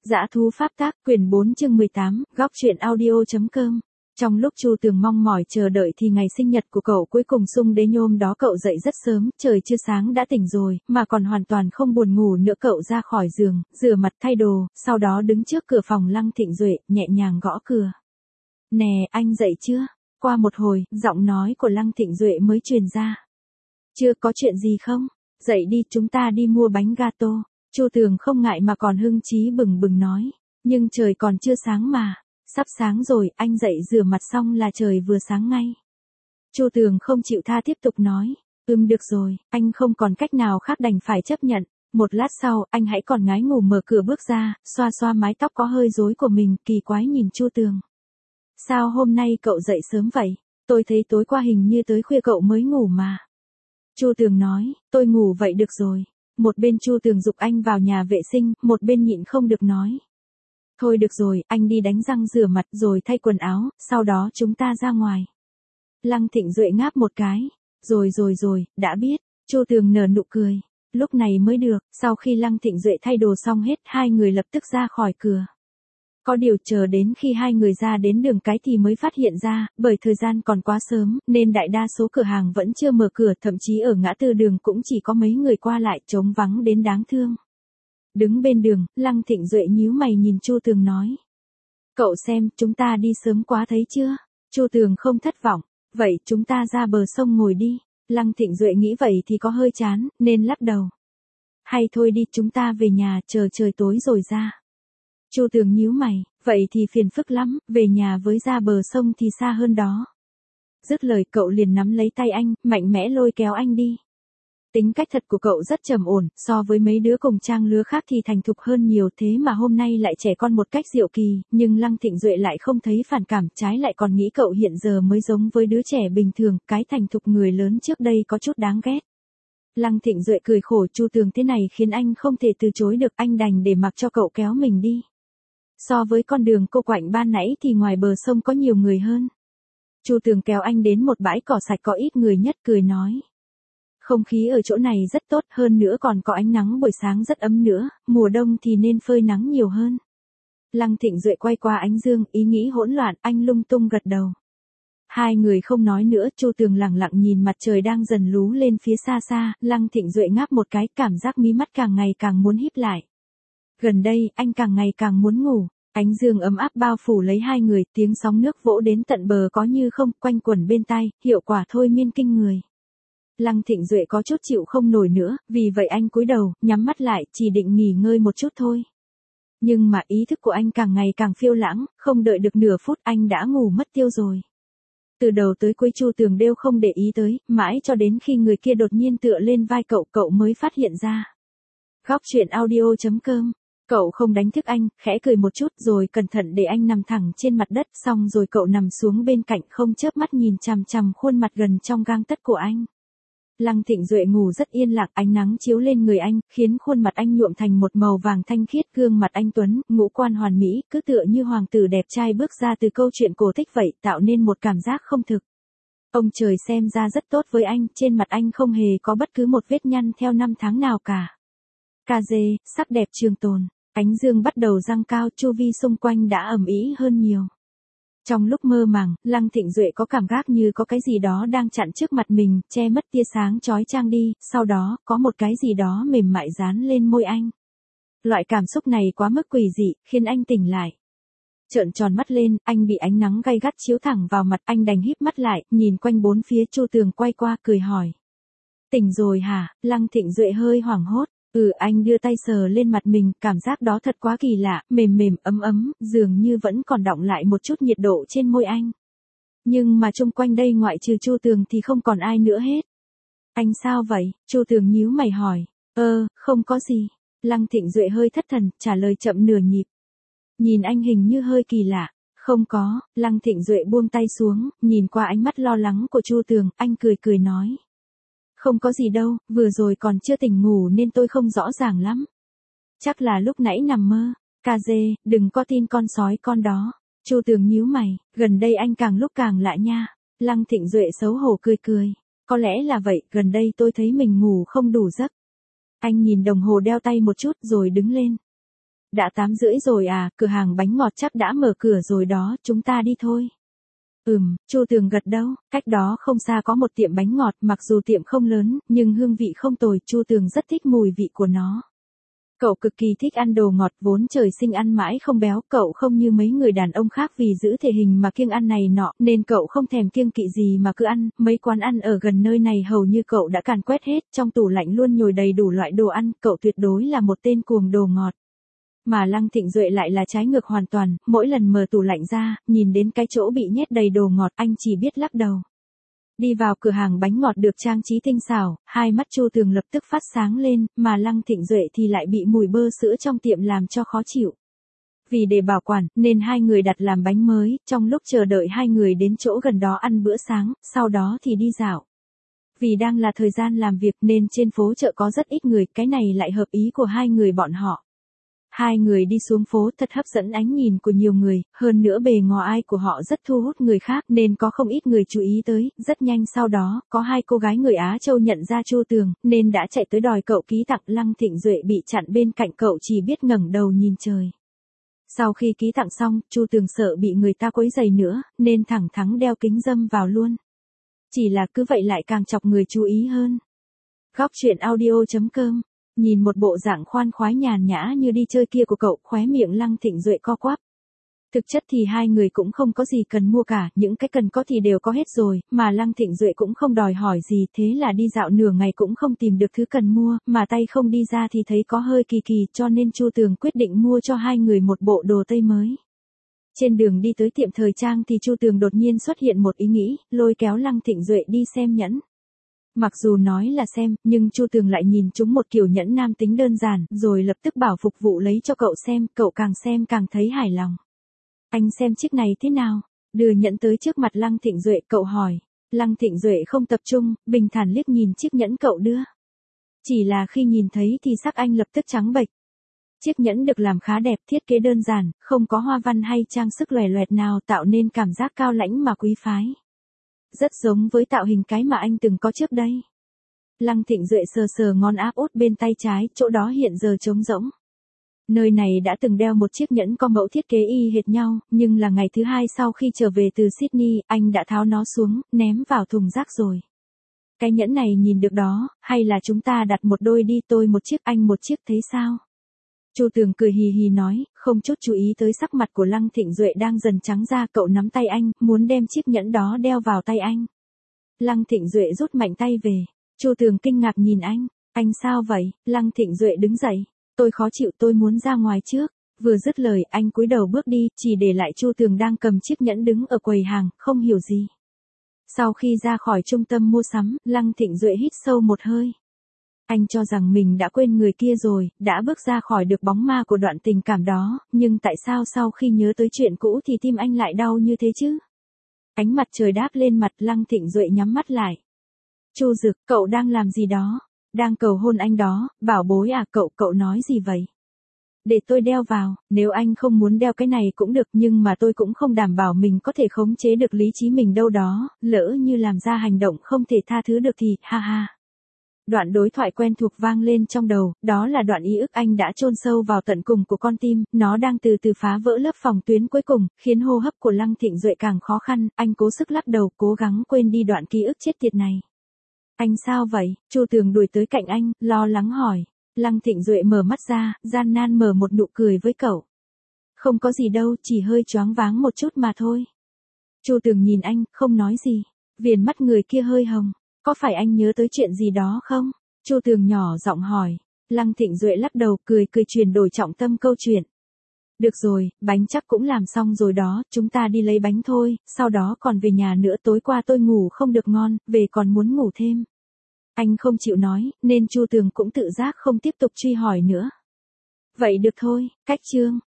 Dã thú pháp tác, quyển 4 chương 18, góc truyện audio.com. Trong lúc Chu Tường mong mỏi chờ đợi thì ngày sinh nhật của cậu cuối cùng xung đến nhôm đó. Cậu dậy rất sớm, trời chưa sáng đã tỉnh rồi, mà còn hoàn toàn không buồn ngủ nữa. Cậu ra khỏi giường, rửa mặt thay đồ, sau đó đứng trước cửa phòng Lăng Thịnh Duệ, nhẹ nhàng gõ cửa. Nè, anh dậy chưa? Qua một hồi, giọng nói của Lăng Thịnh Duệ mới truyền ra. Chưa, có chuyện gì không? Dậy đi, chúng ta đi mua bánh gato. Chu Tường không ngại mà còn hưng chí bừng bừng nói. Nhưng trời còn chưa sáng mà. Sắp sáng rồi, anh dậy rửa mặt xong là trời vừa sáng ngay. Chu Tường không chịu tha tiếp tục nói. Được rồi, anh không còn cách nào khác đành phải chấp nhận. Một lát sau, anh hãy còn ngái ngủ mở cửa bước ra, xoa xoa mái tóc có hơi rối của mình, kỳ quái nhìn Chu Tường. Sao hôm nay cậu dậy sớm vậy? Tôi thấy tối qua hình như tới khuya cậu mới ngủ mà. Chu Tường nói, tôi ngủ vậy được rồi. Một bên Chu Tường giục anh vào nhà vệ sinh, một bên nhịn không được nói. Thôi được rồi, anh đi đánh răng rửa mặt rồi thay quần áo, sau đó chúng ta ra ngoài. Lăng Thịnh Duệ ngáp một cái. Rồi, đã biết. Chu Tường nở nụ cười. Lúc này mới được, sau khi Lăng Thịnh Duệ thay đồ xong hết, hai người lập tức ra khỏi cửa. Có điều chờ đến khi hai người ra đến đường cái thì mới phát hiện ra, bởi thời gian còn quá sớm, nên đại đa số cửa hàng vẫn chưa mở cửa, thậm chí ở ngã tư đường cũng chỉ có mấy người qua lại, trống vắng đến đáng thương. Đứng bên đường, Lăng Thịnh Duệ nhíu mày nhìn Chu Tường nói. Cậu xem, chúng ta đi sớm quá thấy chưa? Chu Tường không thất vọng. Vậy chúng ta ra bờ sông ngồi đi. Lăng Thịnh Duệ nghĩ vậy thì có hơi chán, nên lắc đầu. Hay thôi đi, chúng ta về nhà, chờ trời tối rồi ra. Chu Tường nhíu mày, vậy thì phiền phức lắm, về nhà với ra bờ sông thì xa hơn đó. Dứt lời cậu liền nắm lấy tay anh, mạnh mẽ lôi kéo anh đi. Tính cách thật của cậu rất trầm ổn, so với mấy đứa cùng trang lứa khác thì thành thục hơn nhiều, thế mà hôm nay lại trẻ con một cách diệu kỳ, nhưng Lăng Thịnh Duệ lại không thấy phản cảm, trái lại còn nghĩ cậu hiện giờ mới giống với đứa trẻ bình thường, cái thành thục người lớn trước đây có chút đáng ghét. Lăng Thịnh Duệ cười khổ, Chu Tường thế này khiến anh không thể từ chối được, anh đành để mặc cho cậu kéo mình đi. So với con đường cô quạnh ban nãy thì ngoài bờ sông có nhiều người hơn. Chu Tường kéo anh đến một bãi cỏ sạch có ít người nhất, cười nói. Không khí ở chỗ này rất tốt, hơn nữa còn có ánh nắng buổi sáng rất ấm nữa, mùa đông thì nên phơi nắng nhiều hơn. Lăng Thịnh Duệ quay qua ánh dương, ý nghĩ hỗn loạn, anh lung tung gật đầu. Hai người không nói nữa, Chu Tường lặng lặng nhìn mặt trời đang dần lú lên phía xa xa, Lăng Thịnh Duệ ngáp một cái, cảm giác mí mắt càng ngày càng muốn híp lại. Gần đây, anh càng ngày càng muốn ngủ. Ánh dương ấm áp bao phủ lấy hai người, tiếng sóng nước vỗ đến tận bờ có như không, quanh quẩn bên tai, hiệu quả thôi miên kinh người. Lăng Thịnh Duệ có chút chịu không nổi nữa, vì vậy anh cúi đầu, nhắm mắt lại, chỉ định nghỉ ngơi một chút thôi. Nhưng mà ý thức của anh càng ngày càng phiêu lãng, không đợi được nửa phút anh đã ngủ mất tiêu rồi. Từ đầu tới cuối Chu Tường đều không để ý tới, mãi cho đến khi người kia đột nhiên tựa lên vai cậu mới phát hiện ra. Góc truyện audio.com. Cậu không đánh thức anh, khẽ cười một chút rồi cẩn thận để anh nằm thẳng trên mặt đất, xong rồi cậu nằm xuống bên cạnh không chớp mắt nhìn chằm chằm khuôn mặt gần trong gang tấc của anh. Lăng Thịnh Duệ ngủ rất yên lặng, ánh nắng chiếu lên người anh, khiến khuôn mặt anh nhuộm thành một màu vàng thanh khiết, gương mặt anh tuấn, ngũ quan hoàn mỹ, cứ tựa như hoàng tử đẹp trai bước ra từ câu chuyện cổ tích vậy, tạo nên một cảm giác không thực. Ông trời xem ra rất tốt với anh, trên mặt anh không hề có bất cứ một vết nhăn theo năm tháng nào cả. Cà dê, sắc đẹp trường tồn. Ánh dương bắt đầu dâng cao, chu vi xung quanh đã ẩm ĩ hơn nhiều. Trong lúc mơ màng, Lăng Thịnh Duệ có cảm giác như có cái gì đó đang chặn trước mặt mình, che mất tia sáng chói chang đi, sau đó, có một cái gì đó mềm mại dán lên môi anh. Loại cảm xúc này quá mức quỷ dị, khiến anh tỉnh lại. Trợn tròn mắt lên, anh bị ánh nắng gay gắt chiếu thẳng vào mặt, anh đành híp mắt lại, nhìn quanh bốn phía. Chu Tường quay qua cười hỏi. Tỉnh rồi hả? Lăng Thịnh Duệ hơi hoảng hốt. Anh đưa tay sờ lên mặt mình, cảm giác đó thật quá kỳ lạ, mềm mềm, ấm ấm, dường như vẫn còn đọng lại một chút nhiệt độ trên môi anh. Nhưng mà chung quanh đây ngoại trừ Chu Tường thì không còn ai nữa hết. Anh sao vậy? Chu Tường nhíu mày hỏi. Không có gì. Lăng Thịnh Duệ hơi thất thần, trả lời chậm nửa nhịp. Nhìn anh hình như hơi kỳ lạ. Không có. Lăng Thịnh Duệ buông tay xuống, nhìn qua ánh mắt lo lắng của Chu Tường, anh cười nói. Không có gì đâu, vừa rồi còn chưa tỉnh ngủ nên tôi không rõ ràng lắm. Chắc là lúc nãy nằm mơ. Cà dê, đừng có tin con sói con đó. Chu Tường nhíu mày, gần đây anh càng lúc càng lạ nha. Lăng Thịnh Duệ xấu hổ cười. Có lẽ là vậy, gần đây tôi thấy mình ngủ không đủ giấc. Anh nhìn đồng hồ đeo tay một chút rồi đứng lên. Đã 8:30 rồi à, cửa hàng bánh ngọt chắc đã mở cửa rồi đó, chúng ta đi thôi. Chu Tường gật đầu, cách đó không xa có một tiệm bánh ngọt, mặc dù tiệm không lớn, nhưng hương vị không tồi, Chu Tường rất thích mùi vị của nó. Cậu cực kỳ thích ăn đồ ngọt, vốn trời sinh ăn mãi không béo, cậu không như mấy người đàn ông khác vì giữ thể hình mà kiêng ăn này nọ, nên cậu không thèm kiêng kỵ gì mà cứ ăn, mấy quán ăn ở gần nơi này hầu như cậu đã càn quét hết, trong tủ lạnh luôn nhồi đầy đủ loại đồ ăn, cậu tuyệt đối là một tên cuồng đồ ngọt. Mà Lăng Thịnh Duệ lại là trái ngược hoàn toàn, mỗi lần mở tủ lạnh ra, nhìn đến cái chỗ bị nhét đầy đồ ngọt, anh chỉ biết lắc đầu. Đi vào cửa hàng bánh ngọt được trang trí tinh xảo, hai mắt Chu Tường lập tức phát sáng lên, mà Lăng Thịnh Duệ thì lại bị mùi bơ sữa trong tiệm làm cho khó chịu. Vì để bảo quản, nên hai người đặt làm bánh mới, trong lúc chờ đợi hai người đến chỗ gần đó ăn bữa sáng, sau đó thì đi dạo. Vì đang là thời gian làm việc nên trên phố chợ có rất ít người, cái này lại hợp ý của hai người bọn họ. Hai người đi xuống phố thật hấp dẫn ánh nhìn của nhiều người, hơn nữa bề ngoài của họ rất thu hút người khác nên có không ít người chú ý tới, rất nhanh sau đó, có hai cô gái người Á Châu nhận ra Chu Tường, nên đã chạy tới đòi cậu ký tặng. Lăng Thịnh Duệ bị chặn bên cạnh, cậu chỉ biết ngẩng đầu nhìn trời. Sau khi ký tặng xong, Chu Tường sợ bị người ta quấy rầy nữa, nên thẳng thắn đeo kính râm vào luôn. Chỉ là cứ vậy lại càng chọc người chú ý hơn. Góc truyện audio.com. Nhìn một bộ dạng khoan khoái nhàn nhã như đi chơi kia của cậu, khóe miệng Lăng Thịnh Duệ co quắp. Thực chất thì hai người cũng không có gì cần mua cả, những cái cần có thì đều có hết rồi, mà Lăng Thịnh Duệ cũng không đòi hỏi gì, thế là đi dạo nửa ngày cũng không tìm được thứ cần mua, mà tay không đi ra thì thấy có hơi kỳ kỳ, cho nên Chu Tường quyết định mua cho hai người một bộ đồ tây mới. Trên đường đi tới tiệm thời trang thì Chu Tường đột nhiên xuất hiện một ý nghĩ, lôi kéo Lăng Thịnh Duệ đi xem nhẫn. Mặc dù nói là xem, nhưng Chu Tường lại nhìn chúng một kiểu nhẫn nam tính đơn giản, rồi lập tức bảo phục vụ lấy cho cậu xem càng thấy hài lòng. Anh xem chiếc này thế nào? Đưa nhẫn tới trước mặt Lăng Thịnh Duệ, cậu hỏi. Lăng Thịnh Duệ không tập trung, bình thản liếc nhìn chiếc nhẫn cậu đưa. Chỉ là khi nhìn thấy thì sắc anh lập tức trắng bệch. Chiếc nhẫn được làm khá đẹp, thiết kế đơn giản, không có hoa văn hay trang sức lòe loẹt nào, tạo nên cảm giác cao lãnh mà quý phái. Rất giống với tạo hình cái mà anh từng có trước đây. Lăng Thịnh Duệ sờ sờ ngón áp út bên tay trái, chỗ đó hiện giờ trống rỗng. Nơi này đã từng đeo một chiếc nhẫn có mẫu thiết kế y hệt nhau, nhưng là ngày thứ hai sau khi trở về từ Sydney, anh đã tháo nó xuống, ném vào thùng rác rồi. Cái nhẫn này nhìn được đó, hay là chúng ta đặt một đôi đi, tôi một chiếc anh một chiếc thấy sao? Chu Tường cười hì hì nói, không chút chú ý tới sắc mặt của Lăng Thịnh Duệ đang dần trắng ra, cậu nắm tay anh, muốn đem chiếc nhẫn đó đeo vào tay anh. Lăng Thịnh Duệ rút mạnh tay về. Chu Tường kinh ngạc nhìn anh sao vậy? Lăng Thịnh Duệ đứng dậy, tôi khó chịu, tôi muốn ra ngoài trước. Vừa dứt lời, anh cúi đầu bước đi, chỉ để lại Chu Tường đang cầm chiếc nhẫn đứng ở quầy hàng, không hiểu gì. Sau khi ra khỏi trung tâm mua sắm, Lăng Thịnh Duệ hít sâu một hơi. Anh cho rằng mình đã quên người kia rồi, đã bước ra khỏi được bóng ma của đoạn tình cảm đó, nhưng tại sao sau khi nhớ tới chuyện cũ thì tim anh lại đau như thế chứ? Ánh mặt trời đáp lên mặt, Lăng Thịnh Duệ nhắm mắt lại. Chu Dực, cậu đang làm gì đó? Đang cầu hôn anh đó, bảo bối à, cậu nói gì vậy? Để tôi đeo vào, nếu anh không muốn đeo cái này cũng được, nhưng mà tôi cũng không đảm bảo mình có thể khống chế được lý trí mình đâu đó, lỡ như làm ra hành động không thể tha thứ được thì, ha ha. Đoạn đối thoại quen thuộc vang lên trong đầu, đó là đoạn ký ức anh đã chôn sâu vào tận cùng của con tim, nó đang từ từ phá vỡ lớp phòng tuyến cuối cùng, khiến hô hấp của Lăng Thịnh Duệ càng khó khăn, anh cố sức lắc đầu, cố gắng quên đi đoạn ký ức chết tiệt này. Anh sao vậy? Chu Tường đuổi tới cạnh anh, lo lắng hỏi. Lăng Thịnh Duệ mở mắt ra, gian nan mở một nụ cười với cậu. Không có gì đâu, chỉ hơi choáng váng một chút mà thôi. Chu Tường nhìn anh, không nói gì. Viền mắt người kia hơi hồng. Có phải anh nhớ tới chuyện gì đó không? Chu Tường nhỏ giọng hỏi. Lăng Thịnh Duệ lắc đầu, cười chuyển đổi trọng tâm câu chuyện. Được rồi, bánh chắc cũng làm xong rồi đó, chúng ta đi lấy bánh thôi, sau đó còn về nhà nữa, tối qua tôi ngủ không được ngon, về còn muốn ngủ thêm. Anh không chịu nói, nên Chu Tường cũng tự giác không tiếp tục truy hỏi nữa. Vậy được thôi, cách chương.